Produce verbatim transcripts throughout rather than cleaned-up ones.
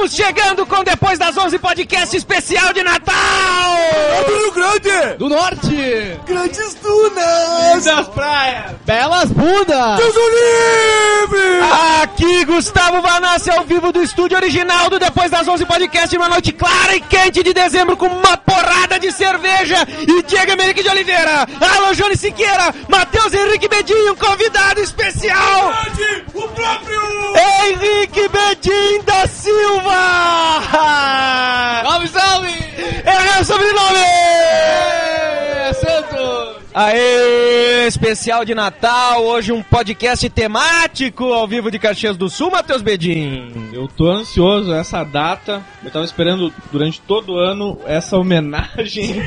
Estamos chegando com Depois das onze podcast especial de Natal! Do Rio Grande! Do Norte! Grandes dunas! Das praias! Belas bundas! Deus o livre! Aqui Gustavo Vanassi ao vivo do estúdio original do Depois das onze podcast, uma noite clara e quente de dezembro com uma porrada de cerveja e Diego Emerick de Oliveira, Alan Jones Siqueira, Matheus Henrique Bedinho, um convidado especial! O próprio! Henrique Bedinho da Silva! Salve, salve! É meu sobrenome! É Santos! Aê, especial de Natal, hoje um podcast temático ao vivo de Caxias do Sul, Matheus Bedin. Eu tô ansioso, essa data, eu tava esperando durante todo o ano essa homenagem.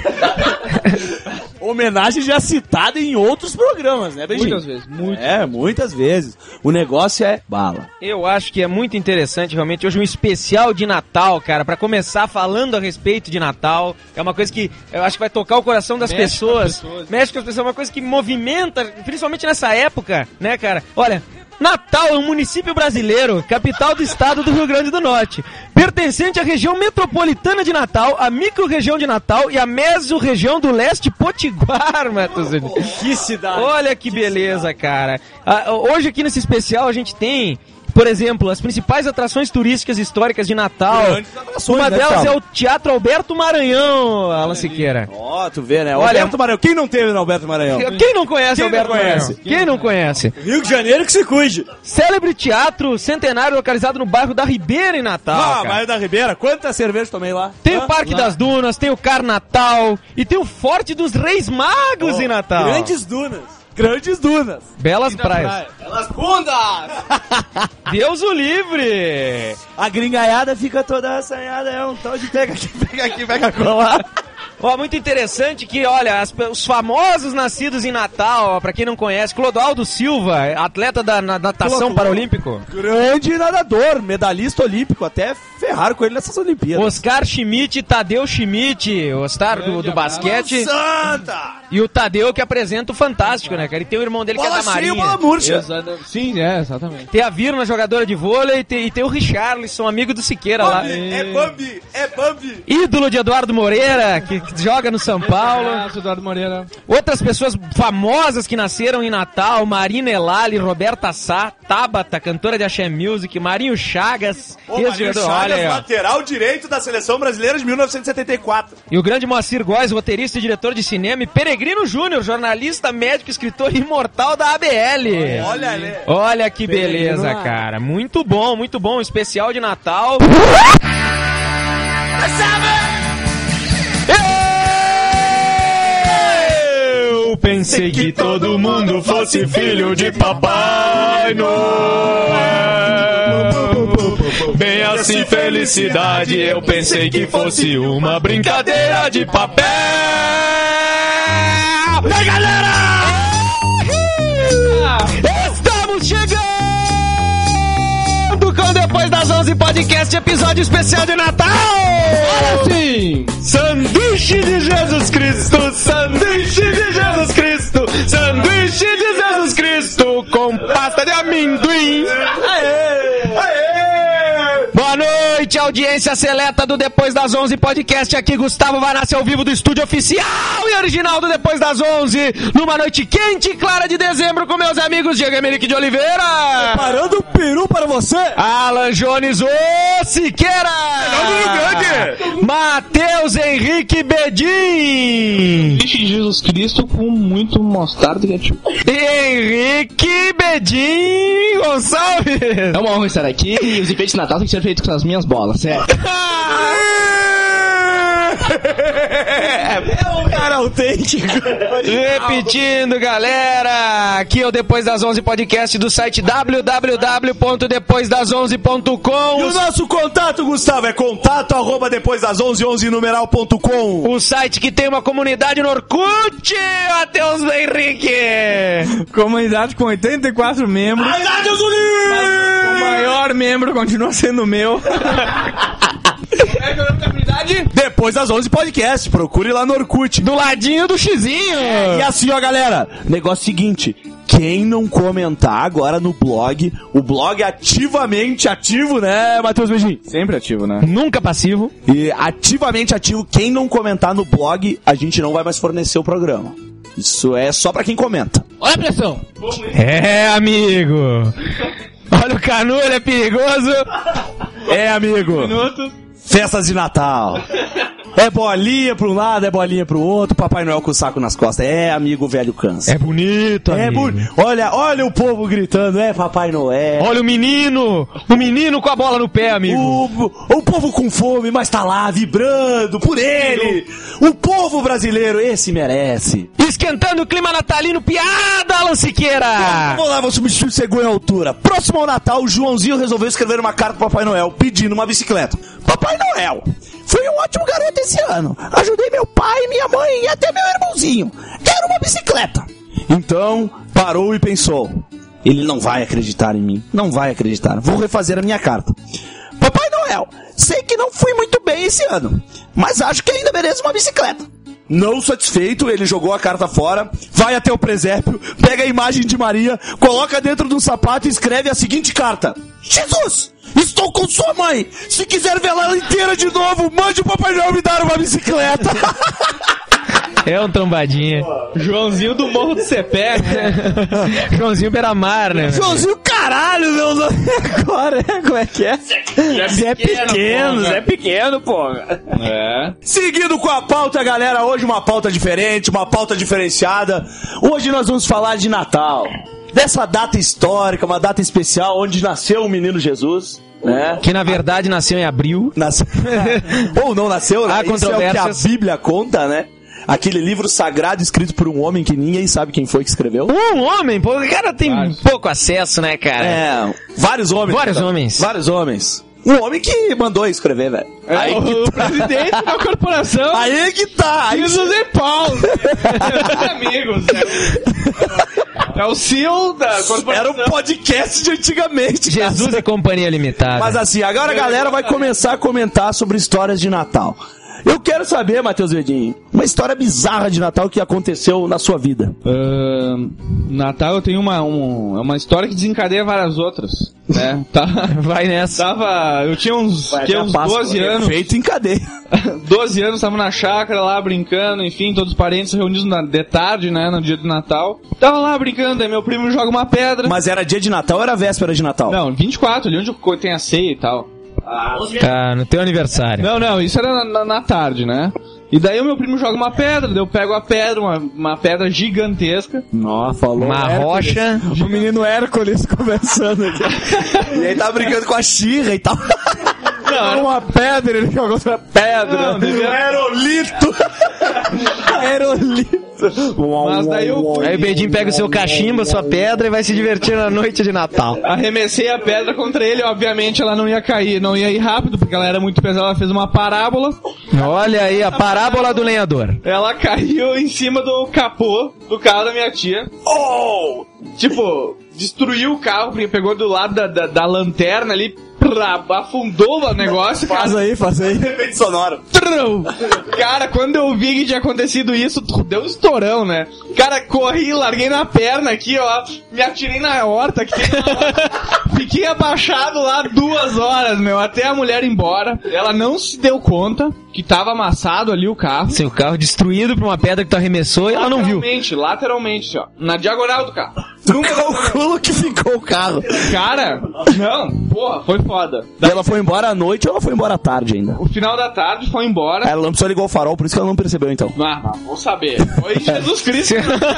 Homenagem já citada em outros programas, né, Bedinho? Muitas vezes, muitas. É, muitas vezes. O negócio é bala. Eu acho que é muito interessante, realmente, hoje um especial de Natal, cara, pra começar falando a respeito de Natal. É uma coisa que eu acho que vai tocar o coração das Mexe pessoas. com as pessoas. Mexe com as pessoas, é uma coisa que movimenta, principalmente nessa época, né, cara? Olha, Natal é um município brasileiro, capital do estado do Rio Grande do Norte, pertencente à região metropolitana de Natal, à micro-região de Natal e à meso-região do leste potiguar, Matheus. Que cidade! Olha que, que beleza, cidade. Cara. Ah, hoje aqui nesse especial a gente tem, por exemplo, as principais atrações turísticas históricas de Natal. Uma né, delas Thiago? é o Teatro Alberto Maranhão, Alan Siqueira. Ó, oh, tu vê, né? Olha, Alberto Maranhão. Quem não teve no Alberto Maranhão? Quem não conhece Quem Alberto não conhece? Maranhão? Quem não conhece? Rio de Janeiro que se cuide. Célebre teatro centenário localizado no bairro da Ribeira, em Natal. Ah, cara. Bairro da Ribeira. Quantas cervejas tomei lá? Tem Hã? o Parque Lá. das Dunas, tem o Carnatal e tem o Forte dos Reis Magos Oh, em Natal. Grandes dunas. Grandes dunas. Belas praias. Praia. Belas bundas! Deus o livre! A gringaiada fica toda assanhada. É um tal de pega aqui, pega aqui, pega colar. Ó, muito interessante que, olha, as- os famosos nascidos em Natal, ó, pra quem não conhece, Clodoaldo Silva, atleta da na- natação Clodô. paralímpico. Grande nadador, medalhista olímpico. Até ferraram com ele nessas Olimpíadas. Oscar Schmidt, Tadeu Schmidt, o Oscar do, do basquete. Santa! E o Tadeu que apresenta o Fantástico, né, cara? E tem o irmão dele que é Bola da cheia, Marinha. bola murcha. Exato. Sim, é, exatamente. Tem a Virna, jogadora de vôlei, e tem, e tem o Richarlison, amigo do Siqueira lá. Bambi, é Bambi, é Bambi. Ídolo de Eduardo Moreira, que, que joga no São Paulo. Abraço, Eduardo Moreira. Outras pessoas famosas que nasceram em Natal, Marina Elali, Roberta Sá, Tabata, cantora de Axé Music, Marinho Chagas, Ô, Marinho ex-jogador, Chagas, olha aí, ó. lateral direito da Seleção Brasileira de mil novecentos e setenta e quatro. E o grande Moacir Góes, roteirista e diretor de cinema, e Peregrino Júnior, jornalista, médico, escritor imortal da A B L. Olha ali. Olha que Peregrino beleza, lá. cara. Muito bom, muito bom. Especial de Natal. Eu pensei que todo mundo fosse filho de Papai Noel. Bem assim, felicidade. Eu pensei que fosse uma brincadeira de papel. E aí, galera! Estamos chegando com Depois das onze podcast, episódio especial de Natal! Sim! Sanduíche de Jesus Cristo, sanduíche de Jesus Cristo, sanduíche de Jesus Cristo com pasta de amendoim. Aê! Aê! Boa noite, audiência seleta do Depois das onze podcast. Aqui Gustavo Vanassi ao vivo do estúdio oficial e original do Depois das onze, numa noite quente e clara de dezembro com meus amigos Diego Emerick de Oliveira, Parando o peru para você! Alan Jones, o Siqueira, Matheus Henrique Bedin, Sanduíche de Jesus Cristo com muito mostarda e ketchup. Henrique Bedin Gonçalves. É uma honra estar aqui e os enfeites de Natal têm que ser feitos com as minhas bolas, sério. É um cara autêntico. Repetindo, galera, aqui é o Depois das onze podcast do site w w w ponto depois das onze ponto com. E o nosso contato, Gustavo, é contato arroba depois das onze, onze numeral ponto com. O site que tem uma comunidade no Orkut, Matheus Henrique. Comunidade com oitenta e quatro membros. Ai, ai, Deus o livre! O maior membro continua sendo meu. É que eu não comunidade? Depois das onze podcast, procure lá no Orkut. Do ladinho do xizinho. E assim, ó, galera, negócio seguinte, quem não comentar agora no blog, o blog ativamente ativo, né, Matheus Beijinho? Sempre ativo, né? Nunca passivo. E ativamente ativo, quem não comentar no blog, a gente não vai mais fornecer o programa. Isso é só pra quem comenta. Olha a pressão. É, amigo. Olha o Canu, ele é perigoso. É, amigo. Minutos. Festas de Natal. É bolinha pra um lado, é bolinha pro outro, Papai Noel com o saco nas costas. É, amigo velho cansa. É bonito, É amigo. bonito. Olha, olha o povo gritando, é Papai Noel. Olha o menino. O menino com a bola no pé, amigo. O, o povo com fome, mas tá lá vibrando por ele. O povo brasileiro, esse merece. Esquentando o clima natalino, piada, Alan Siqueira. Vamos lá, vou substituir o segundo em altura. Próximo ao Natal, o Joãozinho resolveu escrever uma carta pro Papai Noel pedindo uma bicicleta. Papai Noel, fui um ótimo garoto esse ano. Ajudei meu pai, minha mãe e até meu irmãozinho. Quero uma bicicleta. Então, parou e pensou. Ele não vai acreditar em mim. Não vai acreditar. Vou refazer a minha carta. Papai Noel, sei que não fui muito bem esse ano, mas acho que ainda mereço uma bicicleta. Não satisfeito, ele jogou a carta fora, vai até o presépio, pega a imagem de Maria, coloca dentro de um sapato e escreve a seguinte carta. Jesus, estou com sua mãe. Se quiser ver ela inteira de novo, mande o Papai Noel me dar uma bicicleta. É um trombadinha. Joãozinho do Morro do Cepé, né? Joãozinho Beira-Mar, né? Joãozinho, caralho, meu nome agora. Como é que é? Zé Pequeno, Zé Pequeno, porra. É. Seguindo com a pauta, galera, hoje uma pauta diferente, uma pauta diferenciada. Hoje nós vamos falar de Natal. Dessa data histórica, uma data especial, onde nasceu o menino Jesus, né? Que na verdade nasceu em abril. Nasceu... Ou não nasceu, né? Há Isso é o que a controvérsias. Bíblia conta, né? Aquele livro sagrado escrito por um homem que ninguém sabe quem foi que escreveu. Um homem, pô, o cara tem Vários. pouco acesso, né, cara? É, vários homens. Vários então. homens. Vários homens. Um homem que mandou escrever, velho. É Aí o, que o presidente da corporação. Aí que tá. Aí Jesus e Paulo. Amigos. É o C E O da corporação. era um podcast de antigamente. cara. Jesus e Companhia Limitada. Mas assim, agora a galera vai começar a comentar sobre histórias de Natal. Eu quero saber, Matheus Vedinho, uma história bizarra de Natal que aconteceu na sua vida. Ahn, Natal eu tenho uma, um, é uma história que desencadeia várias outras, né? Tá, Vai nessa. tava, eu tinha uns, Vai tinha até a uns Páscoa, doze né? anos, Feito em cadeia. doze anos, tava na chácara lá brincando, enfim, todos os parentes reunidos na, de tarde, né, no dia do Natal. Tava lá brincando, aí meu primo joga uma pedra. Mas era dia de Natal ou era véspera de Natal? Não, vinte e quatro, ali onde tem a ceia e tal. Tá, no teu aniversário. Não, não, isso era na, na, na tarde, né? E daí o meu primo joga uma pedra, daí eu pego a pedra, uma, uma pedra gigantesca. Nossa, falou. Uma Hércules. rocha. O menino Hércules conversando aqui. E aí tava brincando com a Xirra e tal. Não, Era uma pedra, ele jogou outra pedra. Não, devia- Aerolito. Aerolito. Mas daí eu fui- Aí o Bedinho pega o seu cachimbo, a sua pedra e vai se divertir na noite de Natal. Arremessei a pedra contra ele, obviamente ela não ia cair, não ia ir rápido, porque ela era muito pesada, ela fez uma parábola. Olha aí a parábola do lenhador. Ela caiu em cima do capô do carro da minha tia. Oh! Tipo, destruiu o carro, porque pegou do lado da, da, da lanterna ali, prá, afundou o negócio, Faz cara. aí, faz aí. Efeito sonoro. Trum. Cara, quando eu vi que tinha acontecido isso, deu um estourão, né? Cara, corri, larguei na perna aqui, ó. Me atirei na horta que tem na horta. Fiquei abaixado lá duas horas, meu, até a mulher ir embora. Ela não se deu conta que tava amassado ali o carro. Seu carro destruído por uma pedra que tu arremessou e ela não viu. Lateralmente, lateralmente, ó. Na diagonal do carro. Tu calcula que ficou o carro. Cara, não, porra, foi foda. E ela foi embora à noite ou ela foi embora à tarde ainda? O final da tarde foi embora. Ela não precisou ligar o farol, por isso que ela não percebeu então. Ah, vou saber. Foi Jesus Cristo.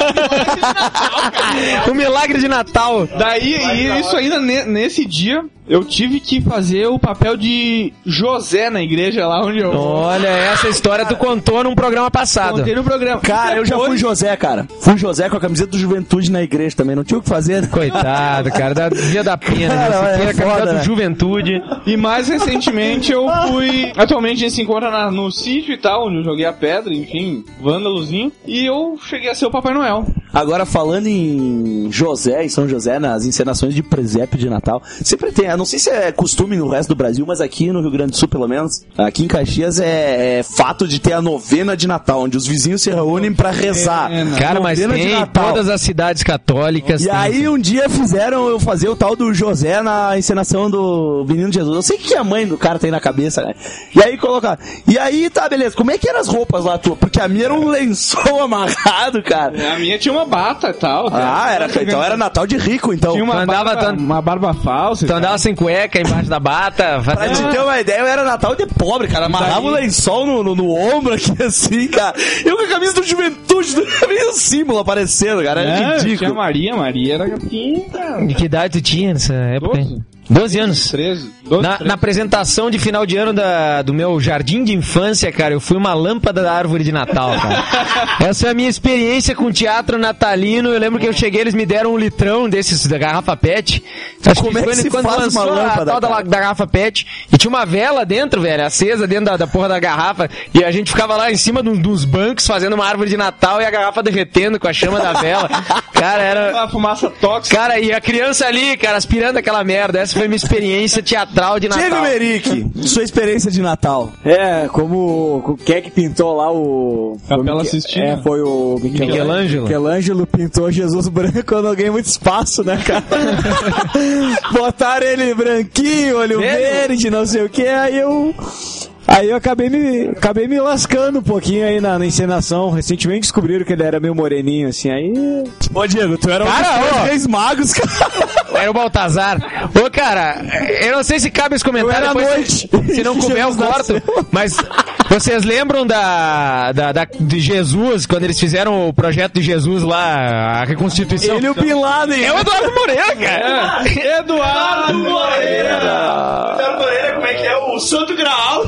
O milagre de Natal. Daí, e isso ainda ne- nesse dia, eu tive que fazer o papel de José na igreja lá onde eu... Olha, essa história tu contou num programa passado. Contei no programa. Cara, eu já fui José, cara. Fui José com a camiseta do Juventude na igreja também, não tinha o que fazer. Coitado, cara, da dia da pena, né? Cara, Você é tem a foda, camisa né? do Juventude. E mais recentemente eu fui... Atualmente a gente se encontra na- no sítio e tal, onde eu joguei a pedra, enfim, vândalozinho. E eu cheguei a ser o Papai Noel. Agora, falando em José, em São José, nas encenações de presépio de Natal, sempre tem, eu não sei se é costume no resto do Brasil, mas aqui no Rio Grande do Sul, pelo menos, aqui em Caxias, é, é fato de ter a novena de Natal, onde os vizinhos se reúnem pra rezar. Cara, mas Novena de tem Natal. todas as cidades católicas. E tem- aí um dia fizeram eu fazer o tal do José na encenação do Menino Jesus. Eu sei o que a mãe do cara tem na cabeça, né? E aí colocar. E aí tá, beleza. Como é que eram as roupas lá, tua? Porque a minha era um lençol amarrado, cara. A minha tinha uma bata e tal. Ah, era, então era Natal de rico, então. Tinha uma, Tu andava barba, tan- uma barba falsa. e Tu tal. andava sem cueca embaixo da bata. Pra Fazendo... te ter uma ideia, eu era Natal de pobre, cara. Amarrava o lençol no, no, no ombro aqui assim, cara. Eu com a camisa do Juventude, do meio símbolo aparecendo, cara. Era É, ridículo. tinha a Maria, Maria era gatinha, cara. De que idade tu tinha nessa época? doze. doze anos. treze. doze, Na, treze. na apresentação de final de ano da, do meu jardim de infância, cara, eu fui uma lâmpada da árvore de Natal, cara. Essa é a minha experiência com teatro natalino. Eu lembro que eu cheguei, eles me deram um litrão desses da garrafa pet. Acho Como é que foi se quando faz lançou uma lâmpada, a tal da, cara? da garrafa pet. E tinha uma vela dentro, velho, acesa dentro da, da porra da garrafa. E a gente ficava lá em cima de um- dos bancos fazendo uma árvore de Natal e a garrafa derretendo com a chama da vela. Cara, era... Aquela fumaça tóxica. Cara, e a criança ali, cara, aspirando aquela merda. Essa foi minha experiência teatral de Natal. Diego Merick, sua experiência de Natal. É, como o quem é que pintou lá o... Capela Mique- Sistina. É, foi o Michelangelo. Michelangelo. Michelangelo pintou Jesus branco quando não ganhei muito espaço, né, cara? Botaram ele branquinho, olho Velho. verde, não sei o que, aí eu... Aí eu acabei me, acabei me lascando um pouquinho aí na, na encenação. Recentemente descobriram que ele era meio moreninho, assim, aí... Ô, Diego, tu era um Cara, dos ó. reis magos, cara. Era o Baltazar. Ô, cara, eu não sei se cabe esse comentário. Eu era depois, à noite. Se não couber, eu Jesus corto. nasceu. Mas vocês lembram da, da, da- de Jesus, quando eles fizeram o projeto de Jesus lá, a reconstituição? Ele e o Bin Laden. É o Eduardo Moreira, cara. Eduardo Moreira! Eduardo Moreira, como é que é? O Santo Graal.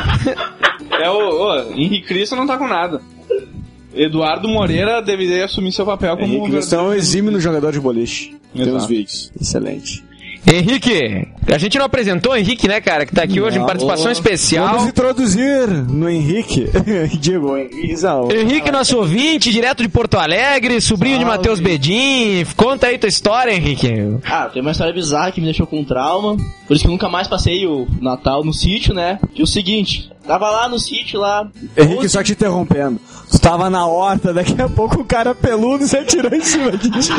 É o, ô, Henrique Cristo não tá com nada. Eduardo Moreira deveria assumir seu papel como... Henrique Cristo é um exímio no jogador de boliche. Tem Exato. uns vídeos. Excelente. Henrique, a gente não apresentou o Henrique, né, cara? Que tá aqui hoje em participação especial. Vamos introduzir no Henrique. Diego, Henrique. Não. Henrique, nosso ouvinte, direto de Porto Alegre, sobrinho de Matheus Bedin. Conta aí tua história, Henrique. Ah, tem uma história bizarra que me deixou com trauma. Por isso que eu nunca mais passei o Natal no sítio, né? Que é o seguinte, tava lá no sítio lá. Henrique, só te interrompendo. Tu tava na horta, daqui a pouco um cara peludo se atirou em cima de ti.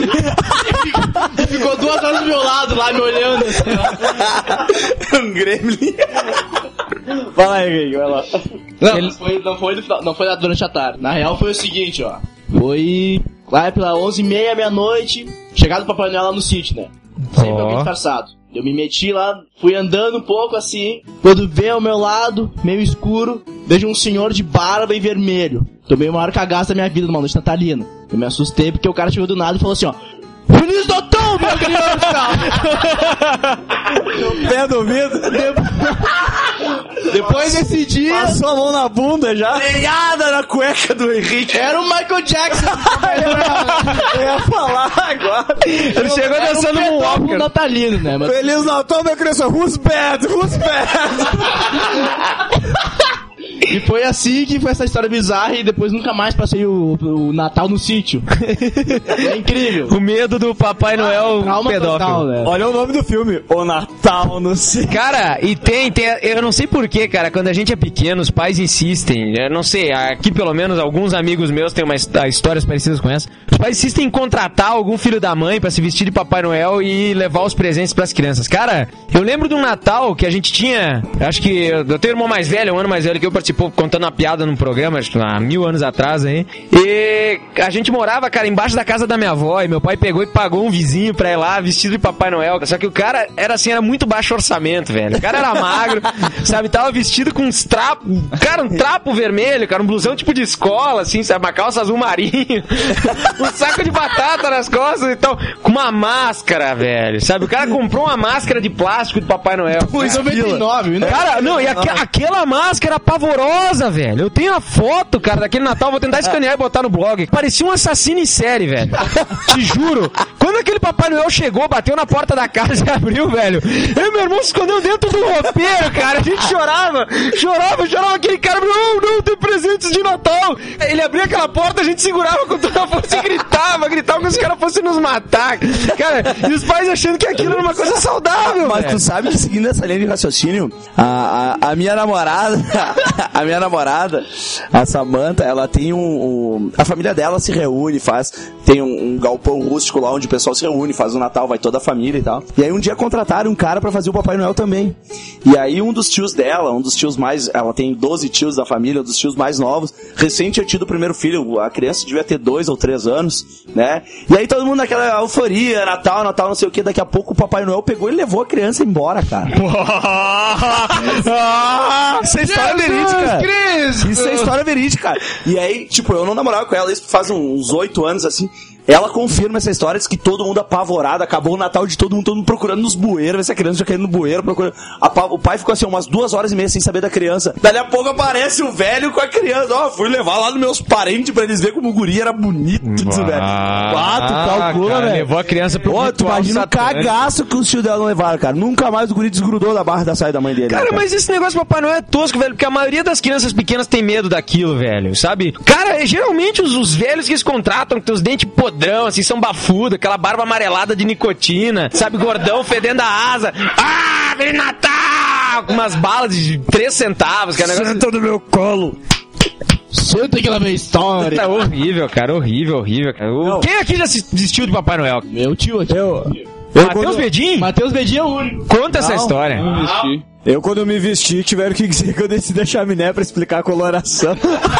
Ficou duas horas do meu lado lá me olhando. Assim, ó. Um gremlin. Vai lá, Henrique, vai lá. Não, não, foi, não, foi, no final- não foi lá durante a tarde. Na real foi o seguinte, ó. Foi lá pela onze e meia, meia-noite. Chegado o Papai Noel lá no sítio, né? Sempre Ó. alguém disfarçado. Eu me meti lá, fui andando um pouco assim. Quando veio ao meu lado, meio escuro, vejo um senhor de barba e vermelho. Tomei o maior cagaço da minha vida numa noite natalina. Eu me assustei porque o cara chegou do nada e falou assim, ó. Feliz Natal, minha criança! Pé do ouvido. Depois desse dia, Passou a mão na bunda já. Freada na cueca do Henrique. era o Michael Jackson. Eu ia falar agora. Ele chegou Era um dançando um pedófilo walker. natalino, né? Mas Feliz Natal, minha criança. Who's bad? Who's bad? E foi assim que foi essa história bizarra e depois nunca mais passei o, o Natal no sítio. É incrível. O medo do Papai Noel Trauma pedófilo. total, né? Olha o nome do filme. O Natal no sítio. Cara, e tem, tem, eu não sei porquê, cara, quando a gente é pequeno, os pais insistem, eu não sei, aqui pelo menos alguns amigos meus têm uma his- histórias parecidas com essa, os pais insistem em contratar algum filho da mãe pra se vestir de Papai Noel e levar os presentes pras crianças. Cara, eu lembro de um Natal que a gente tinha, acho que, eu tenho um irmão mais velho, um ano mais velho que eu, participou contando uma piada num programa, acho que há mil anos atrás aí, e a gente morava, cara, embaixo da casa da minha avó, e meu pai pegou e pagou um vizinho pra ir lá vestido de Papai Noel, só que o cara era assim, era muito baixo orçamento, velho, o cara era magro, sabe, tava vestido com uns trapos, cara, um trapo vermelho, cara, um blusão tipo de escola, assim, sabe, uma calça azul marinho, um saco de batata data nas costas e tal. Com uma máscara, velho. Sabe? O cara comprou uma máscara de plástico do Papai Noel. noventa e nove, né? Cara, não, e aque- aquela máscara pavorosa, velho. Eu tenho a foto, cara, daquele Natal, vou tentar escanear e botar no blog. Parecia um assassino em série, velho. Te juro. Quando aquele Papai Noel chegou, bateu na porta da casa e abriu, velho. Eu e meu irmão se escondeu dentro do roupeiro, cara. A gente chorava, chorava, chorava. Aquele cara, não, não, tem presentes de Natal. Ele abriu aquela porta, a gente segurava com toda a força e gritava, gritava como se os caras fossem nos matar. Cara, e os pais achando que aquilo era uma coisa saudável, Mas velho. tu sabe que seguindo essa linha de raciocínio, a, a, a minha namorada, a minha namorada, a Samantha, ela tem um, um... A família dela se reúne, faz... Tem um, um galpão rústico lá onde o pessoal se reúne, faz o Natal, vai toda a família e tal. E aí um dia contrataram um cara pra fazer o Papai Noel também. E aí um dos tios dela, um dos tios mais... Ela tem doze tios da família, um dos tios mais novos, recém tinha tido o primeiro filho, a criança devia ter dois ou três anos, né? E aí todo mundo naquela euforia, Natal, Natal, não sei o que, daqui a pouco o Papai Noel pegou e levou a criança embora, cara. Isso é história verídica. Cristo! Isso é história verídica. E aí, tipo, eu não namorava com ela, isso faz uns oito anos, assim. Ela confirma essa história, diz que todo mundo apavorado, acabou o Natal de todo mundo, todo mundo procurando nos bueiros, ver se a criança já caindo no bueiro, procurando. A pa- o pai ficou assim, umas duas horas e meia sem saber da criança. Dali a pouco aparece o velho com a criança. Ó, fui levar lá nos meus parentes pra eles verem como o guri era bonito, diz o velho. Ah, tu calcula, cara, velho. levou a criança pro Ó, tu ritual imagina o satânico. cagaço que os tios dela não levaram, cara. Nunca mais o guri desgrudou da barra da saia da mãe dele. Cara, né, mas esse negócio do Papai Noel é tosco, velho, porque a maioria das crianças pequenas tem medo daquilo, velho, sabe? Cara, é, geralmente os, os velhos que eles contratam, que tem os dentes podrão, assim, são bafudos, aquela barba amarelada de nicotina, sabe? Gordão fedendo a asa. Ah, Feliz Natal! Com umas balas de três centavos, que é um negócio... Senta no meu colo. Senta que lá vem a história. Tá horrível, cara, horrível, horrível, cara. O- Quem aqui já se desistiu do Papai Noel? Meu tio aqui. Eu, Matheus Bedin? Matheus Bedinho é o único. Conta essa história. eu, quando me vesti, tiveram que dizer que eu desci da chaminé pra explicar a coloração.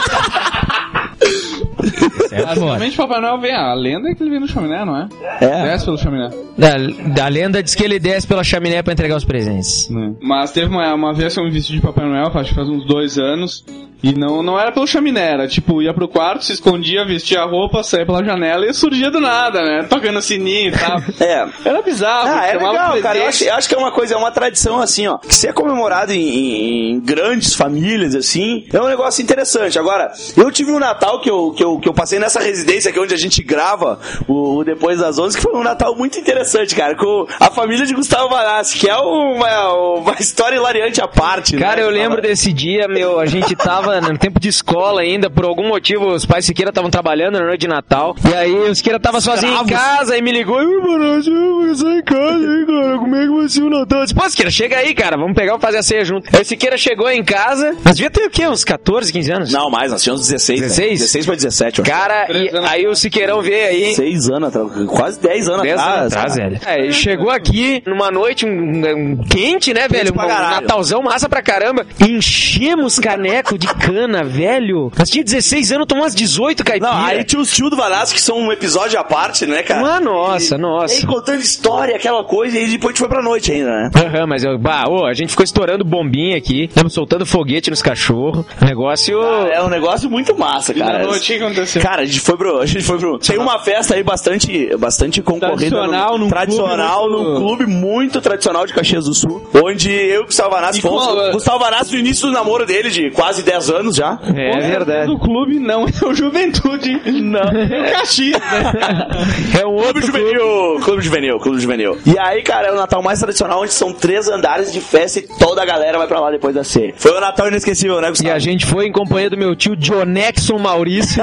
Basicamente, Papai Noel vem. A lenda é que ele vem no chaminé, não é? É. Desce pelo chaminé. Da, da lenda diz que ele desce pela chaminé pra entregar os presentes. Mas teve uma, uma vez que eu me vesti de Papai Noel, acho que faz uns dois anos. E não, não era pelo chaminé, era tipo, ia pro quarto, se escondia, vestia a roupa, saía pela janela e surgia do nada, né? Tocando sininho e tal. É. Era bizarro. Ah, é chamava legal, presente. cara. Eu acho, eu acho que é uma coisa, é uma tradição assim, ó. Que se é comemorado em, em- em grandes famílias, assim, é um negócio interessante. Agora, eu tive um Natal que eu, que eu, que eu passei nessa residência aqui onde a gente grava o, o Depois das onze, que foi um Natal muito interessante, cara. Com a família de Gustavo Vanassi, que é uma, uma história hilariante à parte. Cara, né? eu lembro desse dia, meu, a gente tava no tempo de escola ainda, por algum motivo os pais Siqueira estavam trabalhando na noite de Natal, e aí o Siqueira tava sozinho em casa e me ligou, e mano, eu vou sair em casa aí, cara, como é que vai ser o Natal? Eu disse, pô, Siqueira, chega aí, cara, vamos pegar e fazer a ceia junto. Aí o Siqueira chegou em casa, mas devia ter o quê, uns catorze, quinze anos? Não, mais, nós tínhamos dezesseis. dezesseis? Né? dezesseis pra dezessete, ó. Cara, e, aí o Siqueirão veio aí... Seis anos atrás, quase dez anos dez atrás. anos atrás, cara. velho. É, ele chegou aqui numa noite um, um quente, né, velho? pra Um caralho. Natalzão massa pra caramba. Enchemos caneco de cana, velho. Nós tinha dezesseis anos, tomamos umas dezoito caipiras. Não, aí tinha os tios do Vanassi, que são um episódio à parte, né, cara? Ah, nossa, E nossa. aí contando história, aquela coisa, e aí depois a gente foi pra noite ainda, né? Aham, mas eu, bah, ô, a gente ficou estourando bombinha aqui, estamos soltando foguete nos cachorros. O negócio. É um negócio muito massa, E cara. na noite, o que aconteceu? Cara, a gente foi pro. A gente foi pro. Tem uma festa aí bastante, bastante concorrida. Tradicional, no, num tradicional, clube muito- num clube muito tradicional de Caxias do Sul. Onde eu e o Gustavo Vanassi E fomos. qual- Gustavo Vanassi no início do namoro dele, de quase dez anos já. É verdade. O clube não é o Juventude. Não. É o Caxias, né? É um Clube outro Juvenil, Clube Juvenil, Clube Juvenil. E aí, cara, é o Natal mais tradicional, onde são três andares de festa e toda a galera vai pra lá depois da ceia. Foi um Natal inesquecível, né, E Gustavo? a gente foi em companhia do meu tio Jonexon Maurício.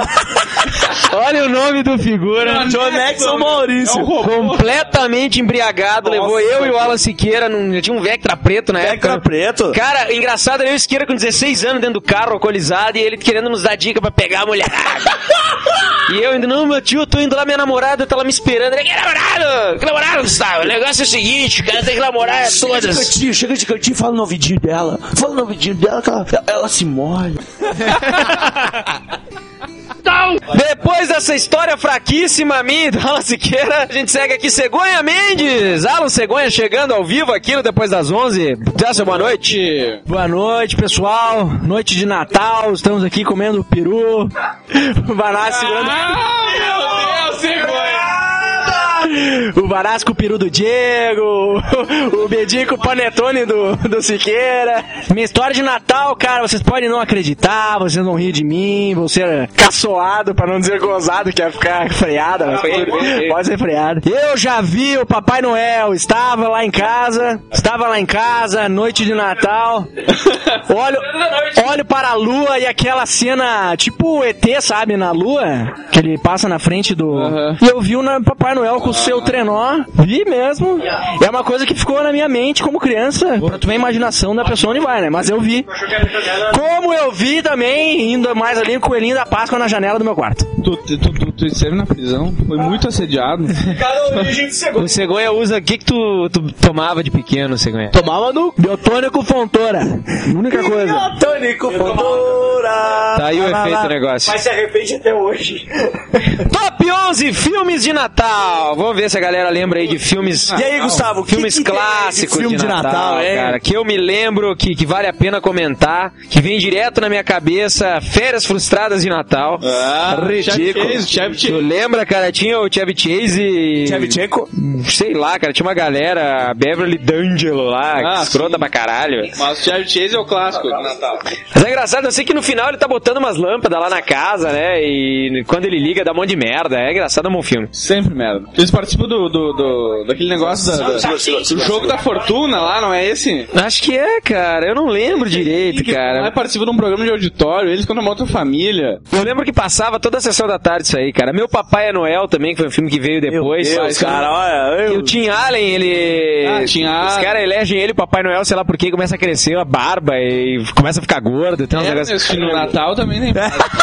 Olha o nome do figura. John Nexon Maurício. É um robô. Completamente embriagado, Nossa. levou eu e o Alan Siqueira, num, tinha um Vectra preto na Vectra época. preto. Cara, engraçado, eu e o Siqueira com dezesseis anos dentro do carro, alcoolizado, e ele querendo nos dar dica pra pegar a mulher. E eu ainda, não, meu tio, eu tô indo lá, minha namorada tá lá me esperando. Ele, que namorado? Que namorado, Gustavo? O negócio é o seguinte, o cara tem que namorar Chega de todas. cantinho, chega de cantinho e fala no ouvidinho dela. Fala no ouvidinho dela que ela, ela se molha. Depois dessa história fraquíssima minha e do Alan Siqueira, a gente segue aqui Cegonha Mendes. Alan Cegonha chegando ao vivo aqui no Depois das onze. Dessa boa noite. Boa noite, pessoal. Noite de Natal, estamos aqui comendo peru. O Vanassi segurando... Ah, meu Deus, Cegonha! o Varasco Peru do Diego, o Bedico Panetone do, do Siqueira. Minha história de Natal, cara, vocês podem não acreditar, vocês vão rir de mim, vão ser caçoado, pra não dizer gozado, que ia ficar freada, mas pode, pode ser freada. Eu já vi o Papai Noel, estava lá em casa, estava lá em casa, noite de Natal, olho, olho para a lua e aquela cena, tipo o E T, sabe, na lua, que ele passa na frente do... Uhum. E eu vi o Papai Noel com o seu trenó, vi mesmo, é uma coisa que ficou na minha mente como criança, pra tu ver a imaginação da pessoa onde vai, né, mas eu vi. Como eu vi também, indo mais ali, o coelhinho da Páscoa na janela do meu quarto. Tu, tu, tu, tu esteve na prisão, foi muito assediado. O cegonha usa, o que que tu, tu tomava de pequeno, cegonha? Tomava no biotônico Fontoura, única coisa. Biotônico Fontoura. Tá aí o efeito do negócio. Mas se arrepende até hoje. Top onze filmes de Natal. Vamos ver se a galera lembra aí de filmes. E aí, Gustavo, que filmes que clássicos de filme de, de Natal, Natal, é? cara. Que eu me lembro que, que vale a pena comentar, que vem direto na minha cabeça, Férias Frustradas de Natal. Ah, ridículo. Chevy Chase, Chevy Tu lembra, cara? Tinha o Chevy Chase e... Chevchenko? Sei lá, cara. Tinha uma galera, Beverly D'Angelo lá, Ah, escrota sim. pra caralho. Mas o Chevy Chase é o clássico de Natal. Mas é engraçado, eu sei que no final ele tá botando umas lâmpadas lá na casa, né? E quando ele liga dá um monte de merda. É engraçado, é um bom filme. Sempre merda. Eles participam do, do, do daquele negócio da, da, do jogo da fortuna lá, não é esse? Acho que é, cara. Eu não lembro direito, Que cara. participa de um programa de auditório, eles contam uma outra família. Eu lembro que passava toda a sessão da tarde isso aí, cara. Meu Papai é Noel também, que foi um filme que veio depois. Meu Deus, cara, olha. E o Tim Allen, ele... Ah, Tim Os Allen. caras elegem ele, o Papai Noel, sei lá por quê, começa a crescer a barba e começa a ficar gordo. Tem uns negócios... Ernest no Natal também tem.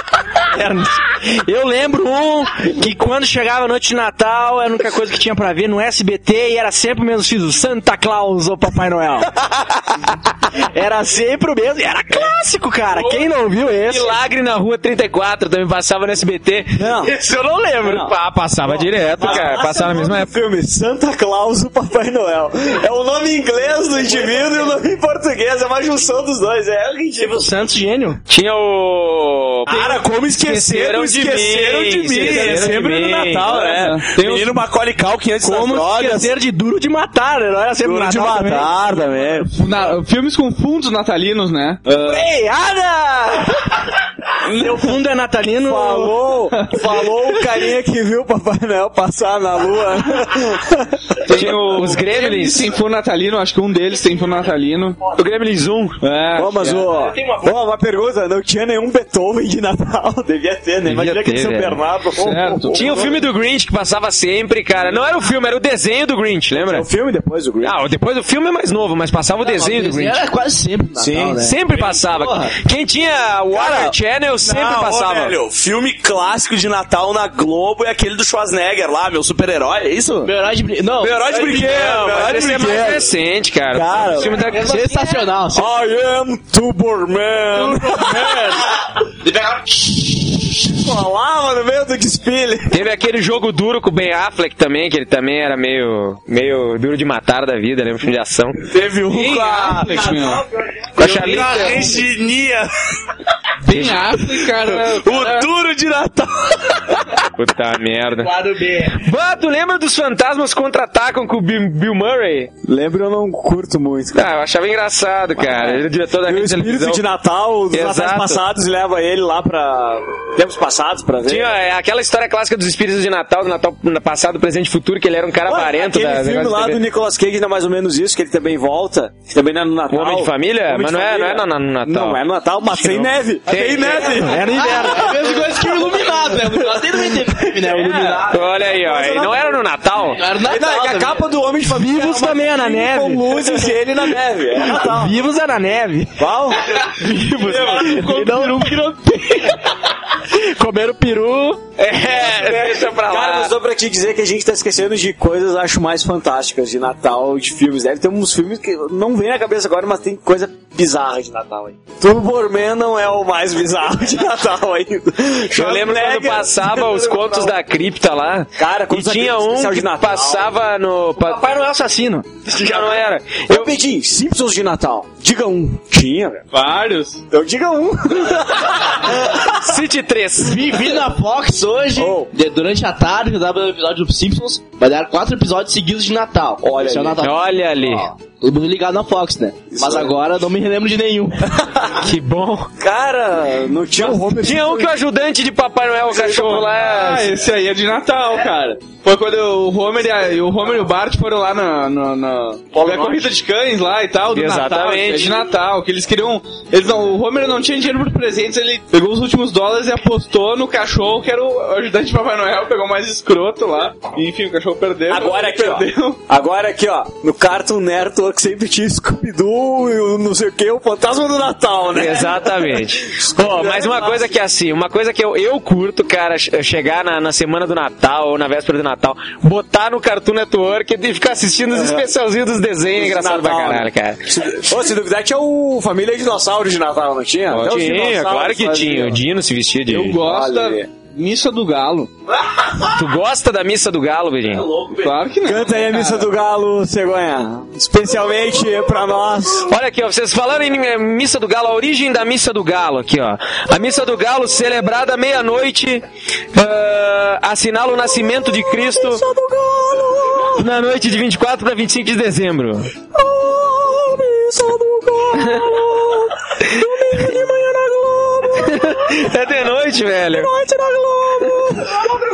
Eu lembro um que quando chegava a noite de Natal, era a única coisa que tinha pra ver no S B T e era sempre o mesmo filho, Santa Claus ou Papai Noel. Era sempre o mesmo, e era clássico, cara. Quem não viu esse? Milagre na Rua trinta e quatro também passava no S B T. Não. Esse eu não lembro. Não. Ah, passava direto, cara. Passava na mesma época. Filme Santa Claus, o Papai Noel. É o nome em inglês do indivíduo e o nome em português. É uma junção dos dois. É ridículo. Santos Gênio. Tinha o... Cara, como esqueceram, Esqueceram de esqueceram mim, de mim. esqueceram É de sempre no mim. Natal, né? Tem uns- Menino Macaulay Culkin antes das Como drogas. esquecer de Duro de Matar, né? Não era sempre Duro de Natal também. matar também. Na- filmes com fundos natalinos, né? Ei, Ada! Meu fundo é natalino. Falou, falou o carinha que viu o Papai Noel passar na lua. Tinha o- os Eles Gremlins. têm fundo natalino, acho que um deles tem fundo natalino. O Gremlins um. É. Ó, mas o... Ó, uma pergunta, não tinha nenhum Beethoven de Natal. Devia ter, né? Devia Imagina que ter, São velho. Bernardo. Certo. Tinha o filme do Grinch que passava sempre, cara. Não era o filme, era o desenho do Grinch, lembra? O filme depois do Green. Ah, depois o filme é mais novo, mas passava o desenho do Grinch. Era quase sempre Natal, Sim, né? Sempre passava. Quem tinha Warner Cara, Channel sempre Não, ô, passava. velho, filme clássico de Natal na Globo é aquele do Schwarzenegger lá, meu super-herói, é isso? Meu herói de brinquedo. Não, Meu herói de brinquedo, Não, meu herói mas de esse é mais brinquedo. recente, cara. Cara, o filme da... sensacional. I am Tuborman. Falava no meio do desfile. Teve aquele jogo duro com o Ben Affleck também, que ele também era meio, meio duro de matar da vida, lembra? Um filme de ação. Teve um Bem com a... Affleck, meu. Com a Charlize a Theron. Regina. Bem Affleck, cara. O duro de Natal. Puta merda. Lado B. Bah, tu lembra dos Fantasmas Contra-Atacam com o Bill, Bill Murray? Lembro, eu não curto muito. Ah, eu achava engraçado, cara. Ele é o diretor da E o rede de espírito televisão. de Natal dos Exato. natais passados leva ele lá pra tempos passados pra ver. Tinha é, aquela história clássica dos espíritos de Natal, do Natal passado, presente e futuro, que ele era um cara Ué, avarento aquele da filme negócio de lá T V. do Nicolas Cage não é mais ou menos isso, que ele também volta, que também não é no Natal. O Homem de Família? Homem Mas de não é- Família. não é no- no Natal. Não é no Natal, mas tem neve. Tem, neve. É no inverno. A mesma coisa que o Iluminado, né? O Iluminado tem também teve, né? O Iluminado. Olha aí, ó. E não era no Natal? Era E não, é que a capa do Homem de Família Vivos é uma também é na filme neve. com luzes e ele na neve. É Natal. Vivos é na neve. Qual? Vivos. E não, comeram peru. É, deixa pra Cara, lá. mas só pra te dizer que a gente tá esquecendo de coisas, acho, mais fantásticas de Natal, de filmes. Deve ter uns filmes que não vem na cabeça agora, mas tem coisa bizarra de Natal aí. Turborman não é o mais bizarro de Natal ainda. Eu lembro quando passava os contos da cripta lá. Cara, e tinha um que passava no Papai Noel Assassino. Já não era. Eu pedi Simpsons de Natal. Diga um. Tinha, velho. Vários. Então diga um. City três. Vi, vi na Fox hoje, Oh. de- durante a tarde, eu dava o episódio do Simpsons, vai dar quatro episódios seguidos de Natal. Olha Esse é o ali. Natal. Olha ali. Ó, todo mundo ligado na Fox, né? Mas aí. agora não me relembro de nenhum. Que bom. Cara, não tinha o Homer. Tinha um que o ajudante de Papai Noel, o cachorro lá. Ah, esse aí é de Natal, cara. Foi quando o Homer e, a, o, Homer e o Bart foram lá na, na, na, na corrida de cães lá e tal, do Exatamente. Natal. É de Natal, que eles queriam... Eles não, o Homer não tinha dinheiro por presentes, ele pegou os últimos dólares e apostou no cachorro, que era o ajudante de Papai Noel, pegou o mais escroto lá. E, enfim, o cachorro perdeu. Agora aqui, perdeu. ó. Agora aqui, ó. No Cartoon Network sempre tinha Scooby-Doo e o não sei o que, o Fantasma do Natal, né? Exatamente. Pô, mas uma coisa que é assim, uma coisa que eu, eu curto, cara, che- chegar na, na semana do Natal ou na véspera do Natal, botar no Cartoon Network e ficar assistindo os especialzinhos dos desenhos, engraçado pra Natal, caralho, né? cara. Se, ô, se duvidar, tinha o Família Dinossauro de Natal, não tinha? Até os Tinha, dinossauros claro que faziam. tinha. O Dino se vestia de... Eu gosto da Olha. Missa do Galo. Tu gosta da Missa do Galo, Bedinho? Claro que não. Canta aí a Missa do Galo, Cegonha. Especialmente pra nós. Olha aqui, ó, vocês falando em eh, Missa do Galo, a origem da Missa do Galo aqui, ó. A Missa do Galo, celebrada meia-noite, uh, assinala o nascimento de Cristo na noite de vinte e quatro para vinte e cinco de dezembro. Missa do Galo. Domingo de manhã na Globo. É de noite, velho. Noite na Globo.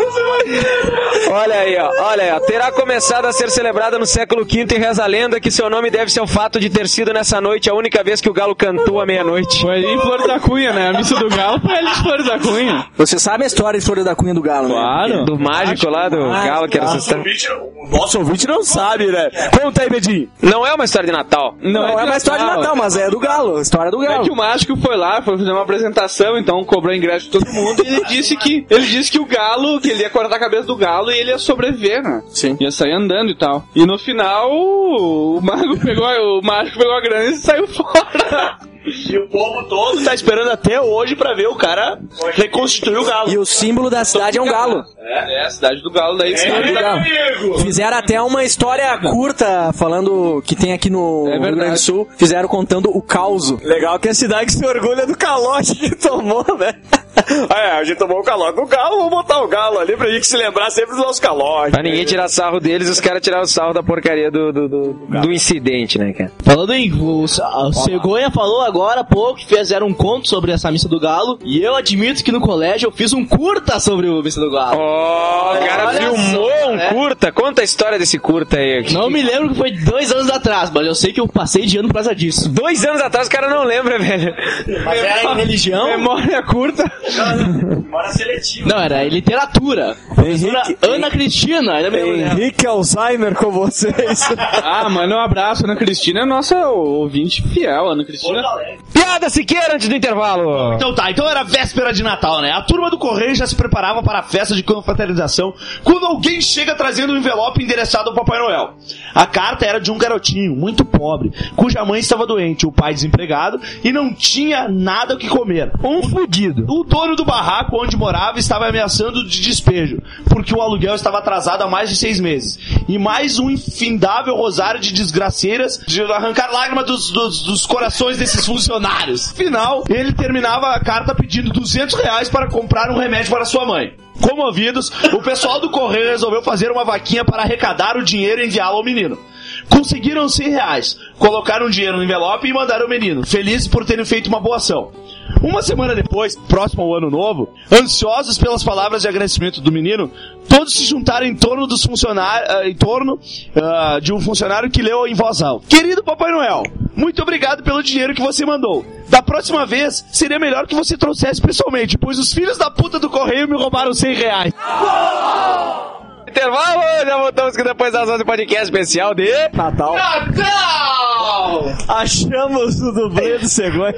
Olha aí, ó, olha aí, ó. Terá começado a ser celebrada no século quinto e reza a lenda que seu nome deve-se ao fato de ter sido nessa noite a única vez que o galo cantou à meia-noite. Foi ali em Flores da Cunha, né? A Missa do Galo foi ali em Flores da Cunha. Você sabe a história de Flores da Cunha do Galo, né? Claro. Do mágico lá, do galo que era assustado. O nosso ouvinte não sabe, né? Conta aí, Bedinho. Não é uma história de Natal. Não, é uma história de Natal, mas é do Galo. História do É Galo. que o mágico foi lá, foi fazer uma apresentação, então cobrou ingresso de todo mundo e ele disse que ele disse que o galo, que ele ia cortar a cabeça do galo e ele ia sobreviver, né? Sim. Ia sair andando e tal. E no final o mago pegou, o mágico pegou a grana e saiu fora. E o povo todo tá esperando até hoje pra ver o cara reconstituir o galo. E o símbolo da cidade é um galo. É, é a cidade do galo daí. É, do galo. Fizeram até uma história curta falando que tem aqui no É Rio verdade. Grande do Sul. Fizeram contando o caos. Legal que a cidade se orgulha do calote que tomou, né? É, a gente tomou o calote do galo, vamos botar o galo ali pra gente se lembrar sempre do nosso calote. Pra ninguém tirar sarro deles, os caras tiraram sarro da porcaria do, do, do, do incidente, né, cara? Falando em. O, o Cegonha falou agora há pouco que fizeram um conto sobre essa Missa do Galo. E eu admito que no colégio eu fiz um curta sobre a Missa do Galo. Ó, o cara Olha filmou só, um né? curta. Conta a história desse curta aí. Não me lembro que foi dois anos atrás, mas eu sei que eu passei de ano por causa disso. Dois anos atrás o cara não lembra, velho. Mas era em religião? Memória curta. Não, era em literatura. Professora Henrique- Ana Cristina, ainda me lembro dela. Henrique Alzheimer com vocês. Ah, mano, um abraço. Ana Cristina é nossa ouvinte fiel, Ana Cristina. Piada Siqueira antes do intervalo. Então tá, então era véspera de Natal, né? A turma do Correio já se preparava para a festa de confraternização quando alguém chega trazendo um envelope endereçado ao Papai Noel. A carta era de um garotinho muito pobre, cuja mãe estava doente, o pai desempregado e não tinha nada o que comer. Um fudido. O dono do barraco onde morava estava ameaçando de despejo, porque o aluguel estava atrasado há mais de seis meses. E mais um infindável rosário de desgraceiras de arrancar lágrimas dos, dos, dos corações desses funcionários. Afinal, ele terminava a carta pedindo duzentos reais para comprar um remédio para sua mãe. Comovidos, o pessoal do Correio resolveu fazer uma vaquinha para arrecadar o dinheiro e enviá-lo ao menino. Conseguiram cem reais, colocaram o dinheiro no envelope e mandaram o menino, felizes por terem feito uma boa ação. Uma semana depois, próximo ao ano novo, ansiosos pelas palavras de agradecimento do menino, todos se juntaram em torno dos funcionários, uh, em torno uh, de um funcionário que leu em voz alta: Querido Papai Noel, muito obrigado pelo dinheiro que você mandou. Da próxima vez, seria melhor que você trouxesse pessoalmente, pois os filhos da puta do Correio me roubaram cem reais. Intervalo, já voltamos que depois das onze podcast especial de Natal. Natal! Achamos o dublê do Cegonha.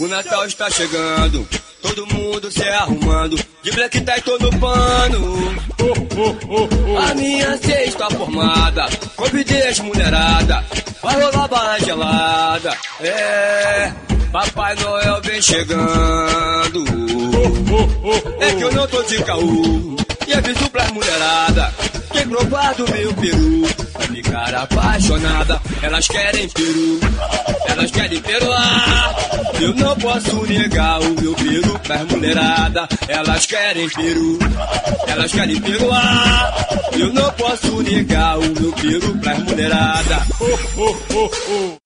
O Natal está chegando, todo mundo se arrumando, de black tie todo pano. A minha cesta formada, convidei as mulherada, vai rolar bala gelada. É, Papai Noel vem chegando. É que eu não tô de caô, e aviso pras mulherada, quem provar do meu peru vai ficar apaixonada. Elas querem peru, elas querem peruar. Eu não posso negar o meu peru pras mulherada. Elas querem peru, elas querem peruar. Eu não posso negar o meu peru pras mulherada. Oh, oh, oh, oh.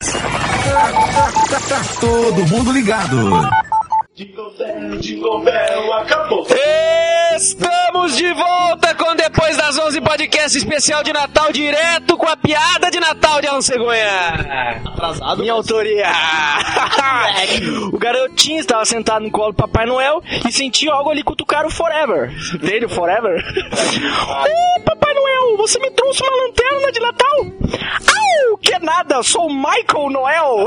Todo mundo ligado. Jingle Bell, Jingle Bell, acabou. Estamos de volta com Depois das onze podcast especial de Natal, direto com a piada de Natal de Alan Cegonha. Atrasado. Minha autoria. O garotinho estava sentado no colo do Papai Noel e sentiu algo ali cutucar o Forever. Dele, o Forever. Ô, Papai Noel, você me trouxe uma lanterna de Natal? Au, que nada, eu sou o Michael Noel.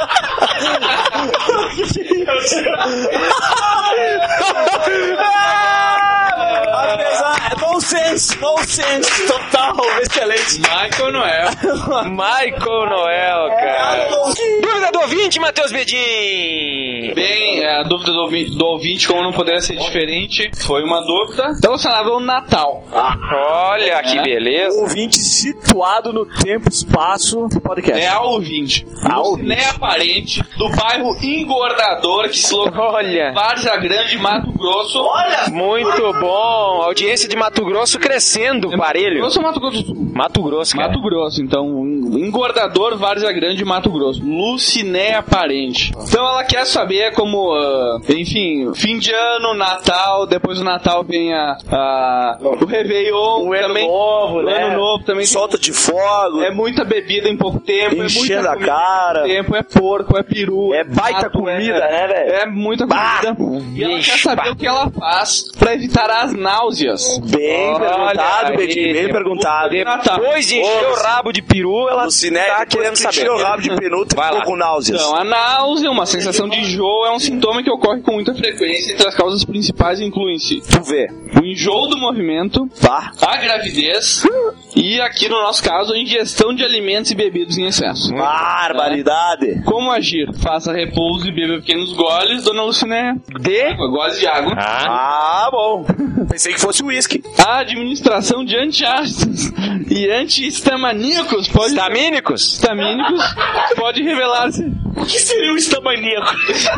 Apesar, nonsense, nonsense, total, excelente. Michael Noel. Michael Noel, cara. Dúvida do ouvinte, Matheus Bedin. Bem, a dúvida do ouvinte, do ouvinte, como não poderia ser diferente, foi uma dúvida relacionada ao Natal. Olha que beleza. Ouvinte situado no tempo e espaço do podcast. É a ouvinte. A No ouvinte. Ciné Aparente, do bairro Engordador, que se localiza Olha. em Várzea Grande, Mato Grosso. Olha! Muito bom. Audiência de Mato Grosso crescendo, parelho. Grosso ou Mato Grosso do Sul? Mato Grosso, cara. Mato Grosso, então, Engordador, Várzea Grande, Mato Grosso. Luciné Aparente. Então ela quer saber como, uh, enfim, fim de ano, Natal, depois do Natal vem a, a o Réveillon, O ano também, novo, o né? ano novo também. Solta de fogo, É muita bebida em pouco tempo, enchendo é muita a comida cara. em pouco tempo, é porco, é peru, É baita gato, comida, é, né, velho? É muita comida. E ela quer Vixe, saber pá. o que ela faz pra evitar as náuseas. Bem Olha perguntado, aí, Bedinho, bem perguntado. Depois de encher o rabo de peru, ela No cinema, tá querendo saber. Tirou o rabo de peru, tu Vai ficou lá. com náuseas. Então, a náusea, uma sensação de enjoo, é um sintoma que ocorre com muita frequência. Entre as causas principais incluem-se Tu vê, o enjoo do movimento, tá? a gravidez e, aqui no nosso caso, a ingestão de alimentos e bebidas em excesso. Barbaridade. Como agir? Faça repouso e beba pequenos goles, dona Luciné. De? Goles de água. Ah, bom. Pensei que fosse uísque. A administração de antiácidos e antihistamaníacos pode... Histamínicos? Histamínicos pode revelar-se... O que seria o estamaníaco?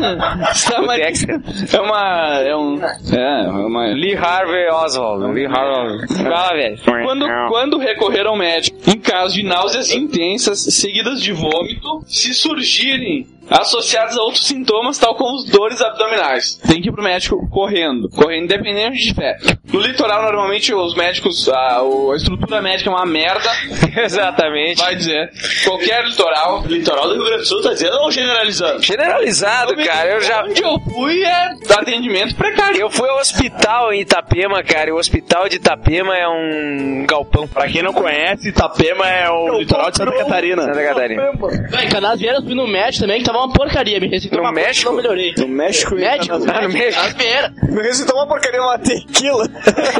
Histamínico é uma... É um... É, é uma... Lee Harvey Oswald. Lee Harvey. Fala, velho. Quando, quando recorrer ao médico, em caso de náuseas intensas, seguidas de vômito, se surgirem associados a outros sintomas, tal como os dores abdominais, tem que ir pro médico correndo, correndo independente de fé. No litoral, normalmente, os médicos, a, a estrutura médica é uma merda, Exatamente. vai dizer, qualquer litoral. Litoral do Rio Grande do Sul tá dizendo ou generalizando? Generalizado, cara. Eu já... Onde eu fui é atendimento precário. Eu fui ao hospital em Itapema, cara, e o hospital de Itapema é um galpão. Pra quem não conhece, Itapema é o litoral de Santa Catarina. Santa Catarina. Em Canais Vieiras fui no médico também, que tava uma porcaria. Me receitou No uma coisa que México? não melhorei. No México e Médico? Ah, no México. Canais Vieiras. Me recitou uma porcaria, uma tequila.